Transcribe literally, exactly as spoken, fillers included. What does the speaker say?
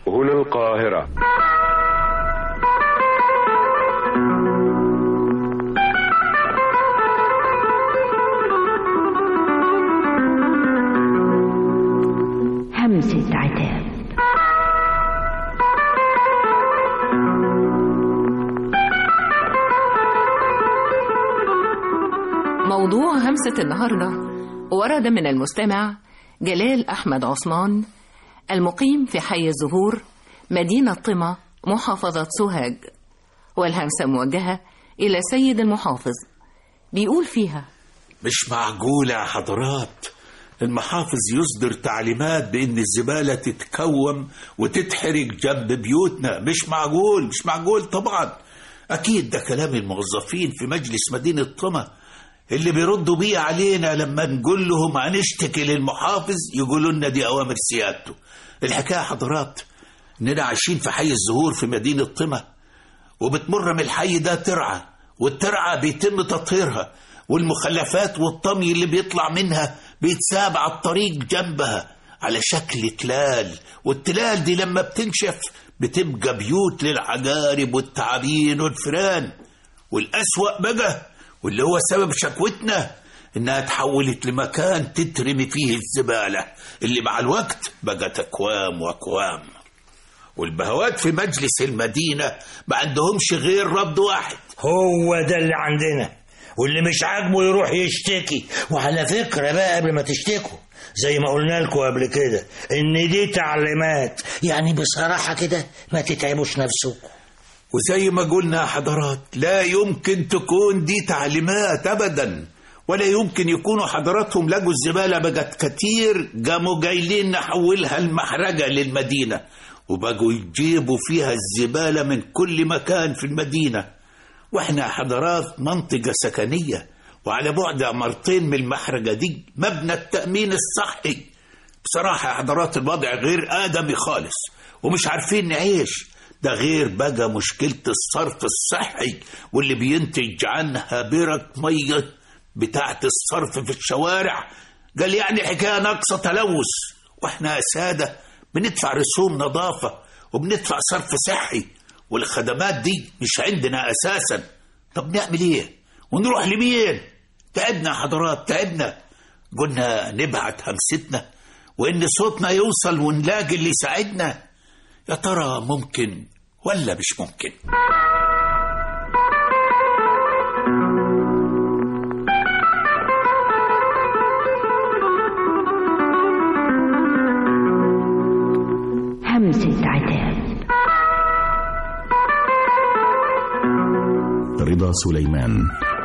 هنا القاهرة. همسة عتاب. موضوع همسة النهاردة ورد من المستمع جلال أحمد عثمان المقيم في حي الزهور مدينة طمة محافظة سوهاج، والهمسة موجهة إلى سيد المحافظ. بيقول فيها: مش معقولة يا حضرات المحافظ يصدر تعليمات بإن الزبالة تتكوم وتتحرق جنب بيوتنا. مش معقول مش معقول طبعا. أكيد ده كلام الموظفين في مجلس مدينة طمة اللي بيردوا بيه علينا لما نقول لهم هنشتكي للمحافظ يقولوا لنا دي أوامر سيادته. الحكاية حضرات إننا عايشين في حي الزهور في مدينة طمة، وبتمر من الحي ده ترعة، والترعة بيتم تطهيرها، والمخلفات والطمي اللي بيطلع منها بيتساب على الطريق جنبها على شكل تلال، والتلال دي لما بتنشف بتبقى بيوت للعقارب والتعابين والفئران. والأسوأ بقى واللي هو سبب شكوتنا إنها تحولت لمكان تترمي فيه الزبالة اللي مع الوقت بقت أكوام وأكوام. والبهوات في مجلس المدينة ما عندهمش غير رد واحد، هو ده اللي عندنا، واللي مش عاجبه يروح يشتكي. وعلى فكرة بقى قبل ما تشتكوا زي ما قلنا لكم قبل كده إن دي تعليمات، يعني بصراحة كده ما تتعبوش نفسكم. وزي ما قلنا حضرات لا يمكن تكون دي تعليمات أبدا، ولا يمكن يكونوا حضراتهم لقوا الزبالة بقت كتير قاموا جايلين نحولها المحرقة للمدينة، وبقوا يجيبوا فيها الزبالة من كل مكان في المدينة. واحنا حضرات منطقة سكنية وعلى بعد عمارتين من المحرقة دي مبنى التأمين الصحي. بصراحة حضرات الوضع غير آدمي خالص ومش عارفين نعيش. ده غير بقى مشكلة الصرف الصحي واللي بينتج عنها برك مية بتاعت الصرف في الشوارع. قال يعني حكاية ناقصة تلوث، واحنا يا سادة بندفع رسوم نظافة وبندفع صرف صحي، والخدمات دي مش عندنا أساسا. طب نعمل ايه ونروح لمين؟ تعبنا حضرات تعبنا. قلنا نبعت همستنا وإن صوتنا يوصل ونلاقي اللي يساعدنا. يا ترى ممكن ولا مش ممكن؟ همسة عتاب. رضا سليمان.